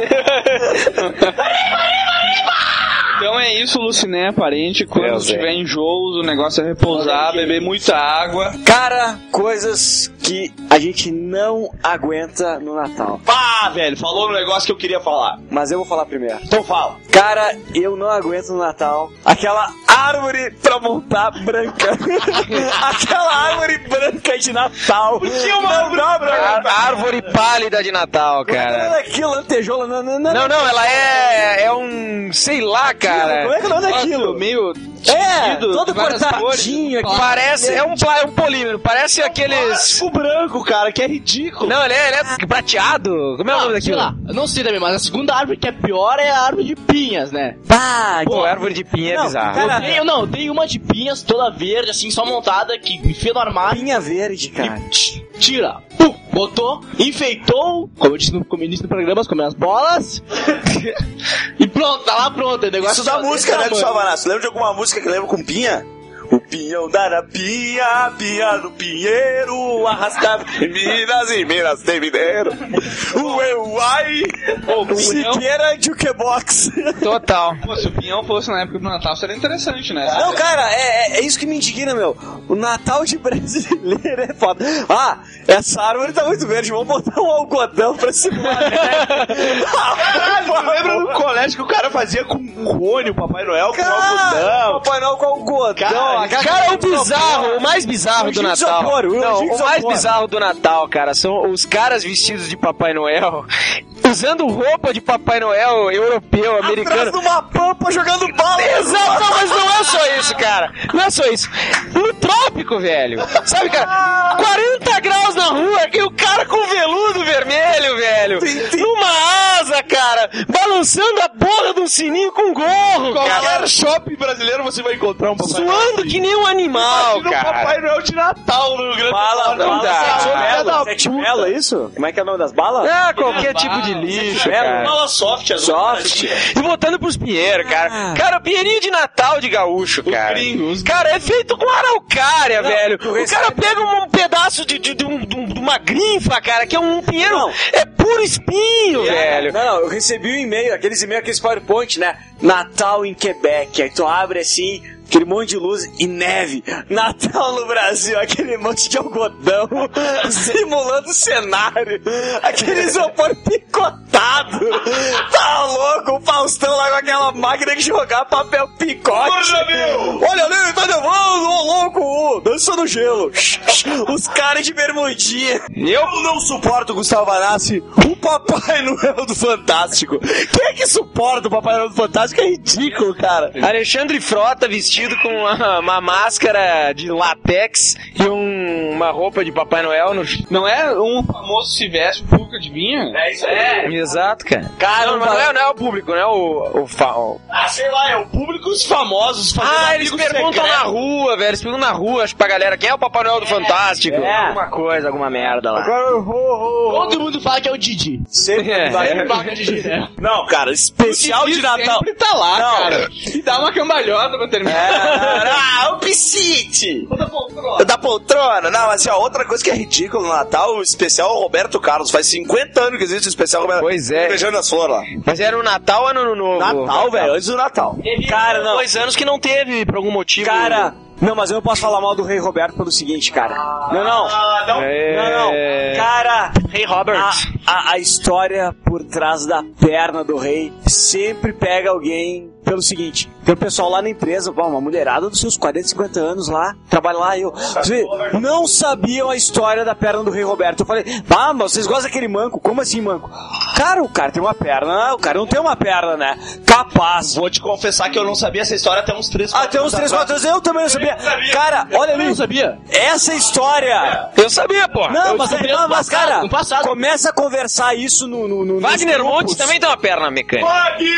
Então é isso, Luciné Aparente. Quando Deus tiver enjoos, o negócio é repousar, beber muita água. Cara, coisas que a gente não aguenta no Natal. Pá, velho, falou no negócio que eu queria falar. Mas eu vou falar primeiro. Então fala. Cara, eu não aguento no Natal aquela árvore pra montar branca. Aquela árvore branca de Natal. Por que uma árvore branca? A árvore pálida de Natal, Não é cara. aquilo, lantejola, não, não, não. Não, não, ela é... É um... Sei lá, cara. Como é que não é aquilo? Meio É, tecido, todo de várias cortadinho aqui. Parece... É um, pla- é um polímero. Parece aqueles... O branco, cara, que é ridículo. Não, ele é, ele é prateado. Como é o nome Sei daquilo? lá, eu não sei também, mas a segunda árvore que é pior é a árvore de pinhas, né? Pá, pô, árvore de pinha é Não, bizarro. cara, Eu tenho, não, eu tenho uma de pinhas toda verde, assim, só montada, que enfia no armário. Pinha verde, cara. Tch, tira, pum, botou, enfeitou, como eu disse no, como eu disse no programa, comendo as bolas, e pronto, tá lá pronto, o negócio Isso da tá música, né, do desse tamanho. Salvanaço? Lembra de alguma música que lembra com pinha? O pinhão da Arapia, pia do pinheiro, arrastava em Minas e Minas tem mineiro. Ué, uai, Pô, Siqueira jukebox. Total. Pô, se o pinhão fosse na época do Natal, seria interessante, né? Não, cara, é, é, é isso que me indigna, meu. O Natal de brasileiro é foda. Ah, essa árvore tá muito verde, vamos botar um algodão pra simular. Caralho, lembra no colégio que o cara fazia com o Rony, o Papai Noel, com o Cara, algodão? Papai Noel com algodão. Cara, Cara, o bizarro, o mais bizarro do Anjinho de Natal. isopor, o Não, anjinho de o mais isopor. bizarro do Natal, cara, são os caras vestidos de Papai Noel, usando roupa de Papai Noel europeu, americano. Atrás de uma pampa jogando bola. Exato, mas não é só isso, cara. Não é só isso. No trópico, velho. Sabe, cara? quarenta graus na rua, que o cara com veludo vermelho, velho. Numa asa, cara. Balançando a porra de um sininho com gorro, cara. Qualquer shopping brasileiro você vai encontrar um Papai Noel. Suando que nem um animal, Imagina o cara. Papai Noel de Natal no Rio Grande do Bala, Sul. não dá. Sete Ah, belo, sete belo, é isso? Como é que é o nome das balas? Ah, qualquer tipo de lixo, cara. Bala soft, azul. Soft. E voltando pros Pinheiros, cara. Cara, o Pinheirinho de Natal de gaúcho, cara. gringos. Cara, é feito com araucária, velho. O cara pega um pedaço de, de, de, um- de um- de uma grinfa, cara, que é um pinheiro. Não. É puro espinho, velho. Não, não, eu recebi um e-mail, aqueles e-mails, aqueles PowerPoint, né? Natal em Quebec. Aí tu abre assim, aquele monte de luz e neve. Natal no Brasil, aquele monte de algodão simulando cenário. Aquele isopor picotado. Tá louco, o Faustão lá com aquela máquina que jogar papel picote. Porra, meu! Olha ali, tá levando, ô louco, ô, dança no gelo. Os caras de bermudinha. Eu não suporto, Gustavo Vanassi, o Papai Noel do Fantástico. Quem é que suporta o Papai Noel do Fantástico? É ridículo, cara. Alexandre Frota vestido com uma, uma máscara de látex e um- uma roupa de Papai Noel no... Não é um famoso se veste, o público adivinha? É isso aí. Exato, cara. Cara, não, mas não é, não é o público, não é o... o, fa- o- Ah, sei lá, é o público os famosos fazendo Ah, eles amigo perguntam secreto. na rua, velho. Eles perguntam na rua, acho, pra galera, quem é o Papai Noel do Fantástico? É. Alguma coisa, alguma merda lá. Todo mundo fala que é o Didi. Sempre É. vai. Sempre marca de Didi. Não, cara, especial de Natal. Sempre tá lá, Não. cara. E dá uma cambalhota pra terminar. Ah, o Piscite! Da poltrona. Não, mas assim, ó, outra coisa que é ridícula no Natal, o especial Roberto Carlos. Faz cinquenta anos que existe o especial Roberto Pois é. Beijando as flores lá. Mas era no Natal ou no Ano Novo? Natal, velho, antes do Natal. Cara, não. Dois anos que não teve, por algum motivo. Cara, não, mas eu não posso falar mal do Rei Roberto pelo seguinte, cara. Não, não. Ah, não. É... Não, não. Cara, Rei Robert. a, a, a história por trás da perna do rei sempre pega alguém pelo seguinte. Tem o pessoal lá na empresa, pô, uma mulherada dos seus quarenta, cinquenta anos lá, trabalha lá, e eu Você- não sabiam a história da perna do Rei Roberto. Eu falei, ah, mas vocês gostam daquele manco? Como assim, manco? Cara, o cara tem uma perna, o cara não tem uma perna, né? Capaz. Vou te confessar que eu não sabia essa história até uns três, Até uns três, quatro anos, eu também não sabia. Cara, olha ali. Eu não sabia. Essa história. Eu sabia, pô. Não, Eu mas, descobri não, ano mas passado, cara, ano passado. começa a conversar isso no. no, no Wagner nos grupos. Montes também tem uma perna mecânica.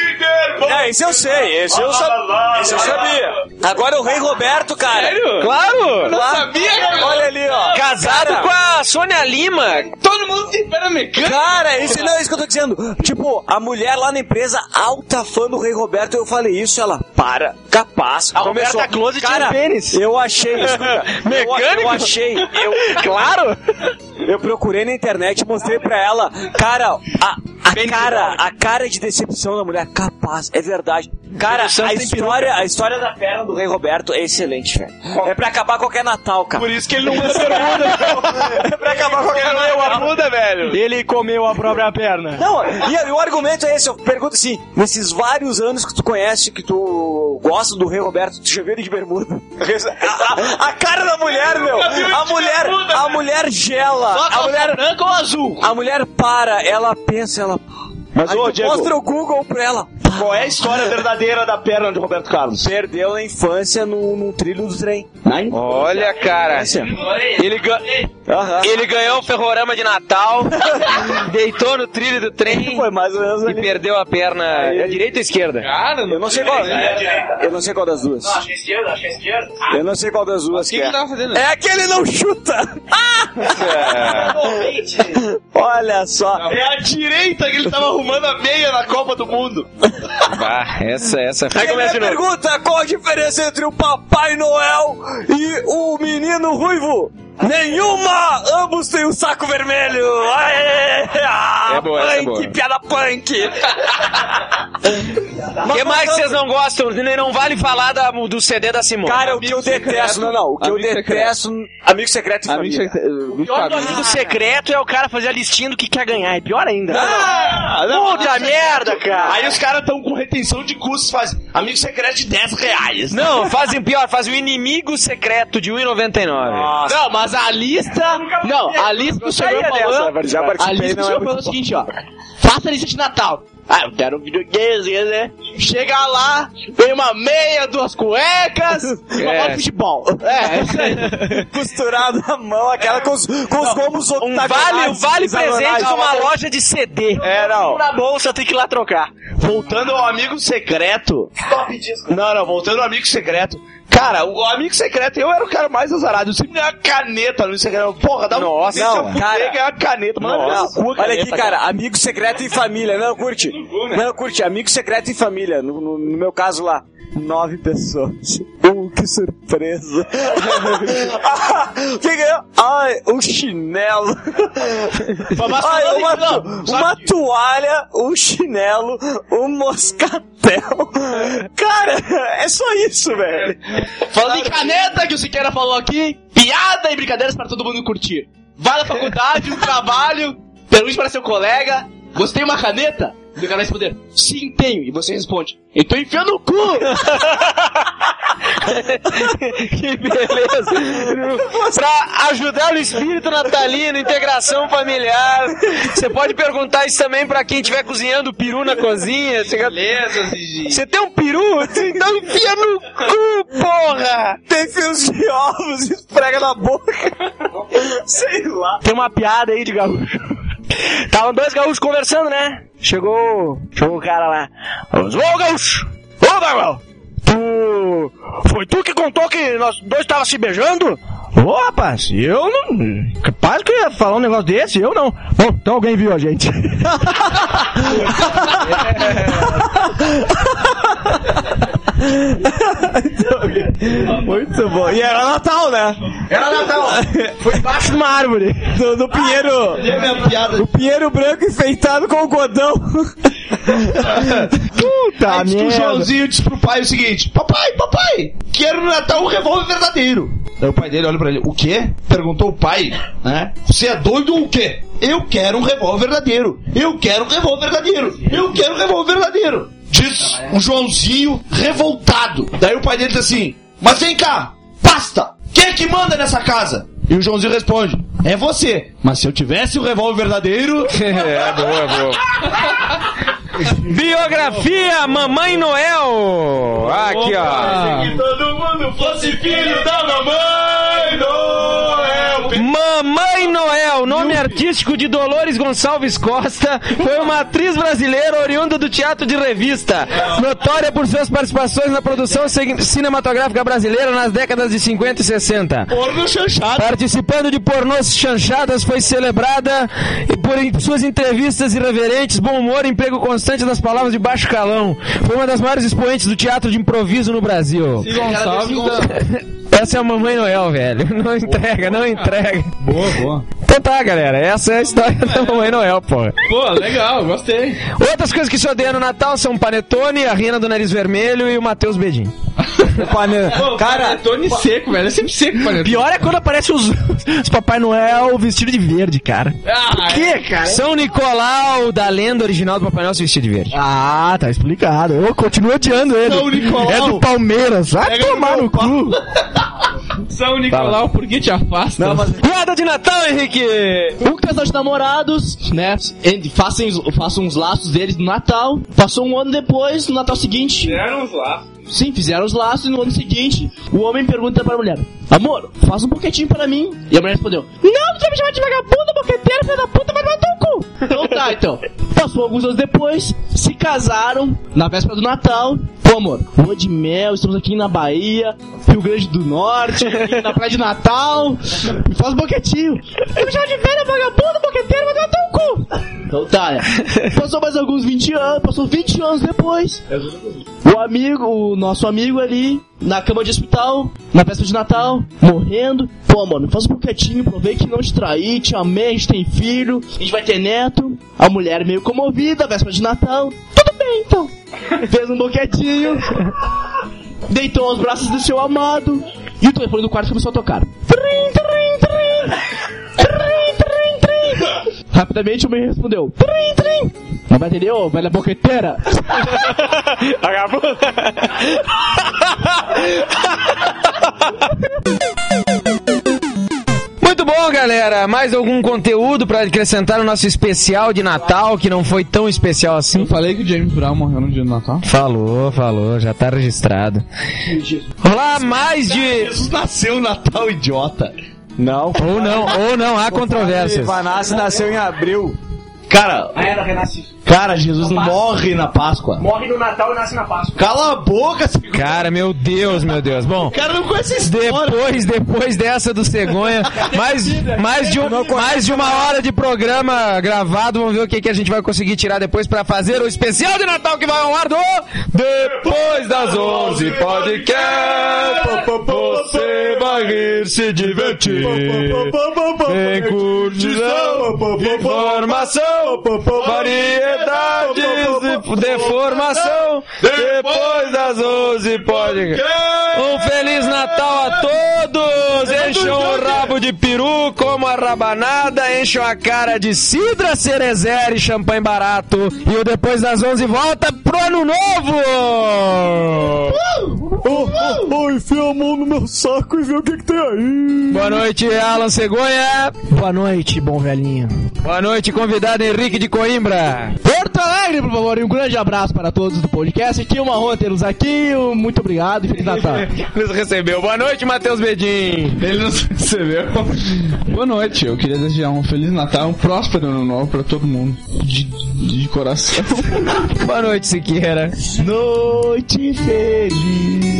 É, esse eu sei, esse eu, sa- esse eu sabia. Agora o Rei Roberto, cara. Sério? Claro! Não sabia, cara. Olha ali, ó. Casado Cara, com a Sônia Lima. Todo mundo tem perna mecânica. Cara, isso não é isso que eu tô dizendo. Tipo, a mulher lá na empresa, alta fã do Rei Roberto, eu falei isso, ela, para, capaz. A Roberta Close tinha cara, um pênis. eu achei, escuta, eu, Mecânico? eu achei, eu, Claro! eu procurei na internet e mostrei pra ela, cara, a, a cara, a cara de decepção da mulher, capaz, é verdade. Cara, a história, a história da perna do Rei Roberto é excelente, velho. É pra acabar qualquer Natal, cara. Por isso que ele não usa bermuda. É pra acabar qualquer bermuda, velho. Ele comeu a própria perna. Não, e, e o argumento é esse, eu pergunto assim, nesses vários anos que tu conhece, que tu gosta do Rei Roberto, tu já viu ele de bermuda? A, a- a cara da mulher, meu, a mulher, a mulher gela, a mulher, branca ou azul? a mulher para, ela pensa, ela... Mas, Aí ô, tu Diego, mostra o Google pra ela. qual é a história verdadeira da perna de Roberto Carlos? Perdeu na infância no, no trilho do trem. Olha, cara. Ele, ga- Aham. ele ganhou o ferrorama de Natal, deitou no trilho do trem Foi mais ou menos e ali. perdeu a perna. É a direita ou a esquerda? Cara, Eu não sei qual. Eu não sei qual das duas. Acho que é esquerda, acho que é esquerda. Eu não sei qual das duas O que que que é. tava fazendo? É que ele não chuta! Olha só. É a direita que ele tava arrumando a meia na Copa do Mundo. Bah, essa, essa... Vai começar de novo. Pergunta qual a diferença entre o Papai Noel e o menino ruivo. Nenhuma! Ambos têm um saco vermelho! Aê! Ah, é boa, punk, é boa. Piada punk! O que mais que vocês não gostam? Nem não vale falar da, do C D da Simone. Cara, o que eu detesto... Não, não. O que eu detesto... Amigo secreto e Amigo família. secreto. O pior do amigo secreto é o cara fazer a listinha do que quer ganhar. É pior ainda. Ah, não, Puta merda, cara! Aí os caras estão com retenção de custos, fazem amigo secreto de dez reais. Não, fazem pior, fazem o inimigo secreto de um real e noventa e nove centavos. Não, mas a lista... Não, a lista que o senhor falou... Já A participei, lista que o não é senhor muito falou é o seguinte, ó. Faça a lista de Natal. Ah, eu quero um videogame, né? Chega lá, vem uma meia, duas cuecas, uma bola de futebol. É, é isso aí. Costurado na mão, aquela com os, com os gomos Um vale, um vale presente numa loja de C D. É, não. Na bolsa, tem que ir lá trocar. Voltando ao amigo secreto. Top disco. Não, não, voltando ao amigo secreto. Cara, o amigo secreto, eu era o cara mais azarado. Eu sempre ganhava caneta no amigo secreto. Porra, dá um... Nossa, deixa não, eu cara. ganhar caneta. Mano, Nossa. cu, Olha caneta, aqui, cara, amigo secreto e família. Não, curte. Não, curte, amigo secreto e família. No, no, no meu caso lá, nove pessoas. Uh, que surpresa. Ah, quem ganhou? Ai, um chinelo. Ai, uma, uma toalha, um chinelo, um moscatel. Cara, é só isso, velho. Falando em caneta, que o Siqueira falou aqui, piada e brincadeiras para todo mundo curtir. Vai na faculdade, no trabalho, pergunte para seu colega, você tem uma caneta? E o cara vai responder, sim, tenho. E você responde, então enfia no cu! Que beleza. Pra ajudar no espírito natalino, integração familiar. Você pode perguntar isso também pra quem estiver cozinhando peru na cozinha. Você, Beleza, Gigi. você tem um peru? Então enfia no cu, porra! Tem fios de ovos e esfrega na boca. Sei lá. Tem uma piada aí de gaúcho. Estavam dois gaúchos conversando, né? Chegou, chegou o cara lá. Ô, gaúcho! Ô, Bagual! Tu... Foi tu que contou que nós dois tava se beijando? Ô, rapaz, eu não... Capaz que ia falar um negócio desse, eu não. Bom, então alguém viu a gente. Muito bom. E era Natal, né? Era Natal. Foi embaixo de uma árvore. Do, do pinheiro. O pinheiro branco enfeitado com o godão. Puta Aí diz que o merda. Joãozinho disse pro pai o seguinte: Papai, papai, quero no Natal um revólver verdadeiro. Aí o pai dele olha pra ele: O quê? Perguntou o pai, né? Você é doido ou o quê? Eu quero um revólver verdadeiro. Eu quero um revólver verdadeiro. Eu quero um revólver verdadeiro. Diz o Joãozinho revoltado. Daí o pai dele diz assim: Mas vem cá, basta! Quem é que manda nessa casa? E o Joãozinho responde: É você. Mas se eu tivesse um revólver verdadeiro... É, boa, boa. Biografia Mamãe Noel. Aqui, ó. Que todo mundo fosse filho da Mamãe Noel. Mamãe Noel, nome artístico de Dolores Gonçalves Costa, foi uma atriz brasileira oriunda do teatro de revista, notória por suas participações na produção cinematográfica brasileira nas décadas de cinquenta e sessenta. Porno chanchado. Participando de pornôs chanchadas, foi celebrada por suas entrevistas irreverentes, bom humor e emprego constante das palavras de baixo calão. Foi uma das maiores expoentes do teatro de improviso no Brasil. Gonçalves. Essa é a Mamãe Noel, velho. Não entrega, não entrega. Boa, boa. Então tá, galera. Essa é a história da Mamãe Noel, pô. Pô, legal, gostei. Outras coisas que se odeiam no Natal são o Panetone, a Rina do Nariz Vermelho e o Matheus Bedin. Pô, cara, panetone seco, velho. É sempre seco, panetone. Pior é quando aparece os, os Papai Noel vestido de verde, cara. Ah, Por quê, cara? São Nicolau, da lenda original do Papai Noel, se vestir de verde. Ah, tá explicado. Eu continuo odiando ele. São Nicolau. É do Palmeiras. Vai Pega tomar no no cu. São Nicolau, por que te afasta? Não, mas... Piada de Natal, Henrique! Um casal de namorados, né? Façam, façam uns laços deles no Natal. Passou um ano depois, no Natal seguinte. Fizeram uns laços. Sim, fizeram os laços e no ano seguinte, o homem pergunta pra mulher: Amor, faz um boquetinho pra mim. E a mulher respondeu: Não, tu vai me chamar de vagabunda, boqueteira, filho da puta, vai tomar teu cu. Então tá, então. Passou alguns anos depois, se casaram na véspera do Natal. Pô, amor, lua de mel, estamos aqui na Bahia, Rio Grande do Norte, aqui na praia de Natal. Me faz um boquetinho. Eu me chamo de velha vagabunda, boqueteiro, mas eu tenho um cu. Então tá, né? Passou mais alguns vinte anos, passou vinte anos depois. O amigo, o nosso amigo ali, na cama de hospital, na véspera de Natal, morrendo. Pô, mano, faz um boquetinho, provei que não te traí, te amei, a gente tem filho, a gente vai ter neto. A mulher meio comovida, véspera de Natal. Tudo bem, então. Fez um boquetinho, deitou aos braços do seu amado, e o telefone do quarto começou a tocar. Trim, trim, trim. Trim, trim, trim. Rapidamente o meio respondeu. Trim, trim. Não vai entender, ô, velha boqueteira? Muito bom, galera. Mais algum conteúdo pra acrescentar no nosso especial de Natal, que não foi tão especial assim? Eu falei que o James Brown morreu no dia do Natal. Falou, falou, já tá registrado. Olá, mais de... Jesus nasceu no Natal, idiota. Não. Ou não, ou não, há controvérsias. Vanassi nasceu em abril. Cara, Ah, era renasce. cara, Jesus não morre na Páscoa. Morre no Natal e nasce na Páscoa. Cala a boca, seu... Cara, meu Deus, meu Deus. Bom, O cara não conhece a história. depois, depois dessa do Cegonha, mais, mais, de um, mais de uma hora de programa gravado, vamos ver o que, que a gente vai conseguir tirar depois pra fazer o especial de Natal que vai ao ar do Depois das onze podcast. Você vai rir, se divertir. Tem curtição, informação, variedades e deformação. Depois das onze podcast. Um Feliz Natal a todos! Encham o rabo de peru, como a rabanada, encham a cara de cidra, cerezera e champanhe barato. E o Depois das onze volta pro ano novo! Oh, oh, oh, enfia a mão no meu saco e vê o que, que tem aí. Boa noite, Alan Cegonha. Boa noite, bom velhinho. Boa noite, convidado Henrique de Coimbra. Porto Alegre, por favor, e um grande abraço para todos do podcast. Que uma honra tê-los aqui. Muito obrigado e Feliz Natal. Nos recebeu. Boa noite, Matheus Bedin. Ele nos recebeu. Boa noite, eu queria desejar um Feliz Natal, um próspero ano novo pra todo mundo. De, de coração. Boa noite, Siqueira. Noite feliz.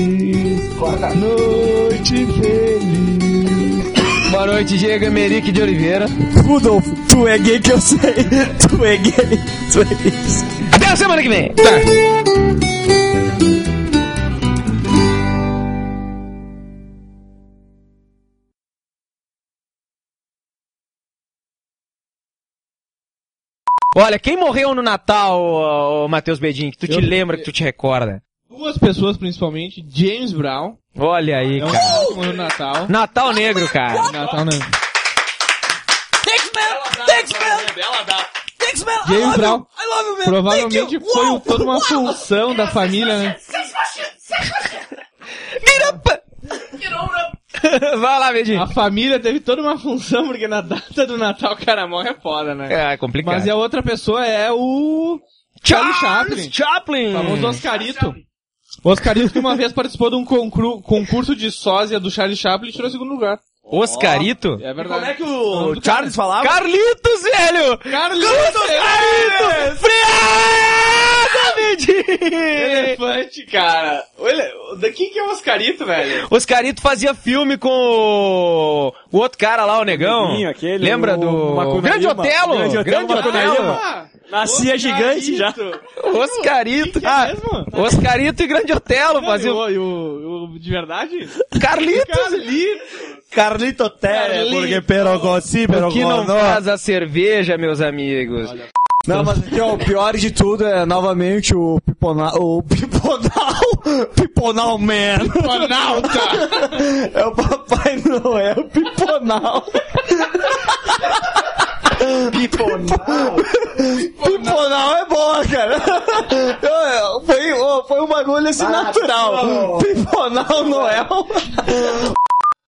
Noite feliz. Boa noite, Diego Emerick de Oliveira. Rudolf, tu é gay que eu sei. Tu é gay, tu é isso. Até a semana que vem. Tá. Olha, quem morreu no Natal, ô, ô, Matheus Bedin, que tu te Eu- lembra, que tu te recorda? Duas pessoas, principalmente, James Brown. Olha aí, É um cara. cara que morreu no Natal. Natal Negro, cara. Natal, né? Thanks, man. Thanks, man. Thanks, man. I James love Brown. you. I love you, man. Provavelmente Thank you. foi Wow. toda uma função da família, né? Get up! Vai lá, Bedin. A família teve toda uma função, porque na data do Natal o cara morre é foda, né? É, complicado. Mas e a outra pessoa é o Charlie Chaplin. Chaplin. O famoso Oscarito. O Oscarito que uma vez participou de um concru- concurso de sósia do Charlie Chaplin e tirou o segundo lugar. Oscarito? É verdade. Como é que o Charles falava? Carlitos, velho! Carlitos, Carlitos! Freada, Bedin! Elefante, cara. Olha, daqui que é o Oscarito, velho? Oscarito fazia filme com o, o outro cara lá, o negão. Neguinho, aquele, Lembra o do Macunaíma. Grande Otelo? Grande Otelo, Macunaíma. Ah, Nascia gigante já. Oscarito. Que que é Ah, mesmo? Oscarito e Grande Otelo Não, faziam. e o, e o, o de verdade? Carlitos! Carlitos! Carlito Tere, Carlito. porque perogossi, O que não perogossi. faz a cerveja, meus amigos? Não, mas aqui, ó, o pior de tudo é novamente o Piponal. O Piponal. Piponal Man. Ronaldo! É o Papai Noel Piponal. Piponal. Piponal é boa, cara. Eu- eu- Foi, ó, foi um bagulho assim natural. Piponal Noel.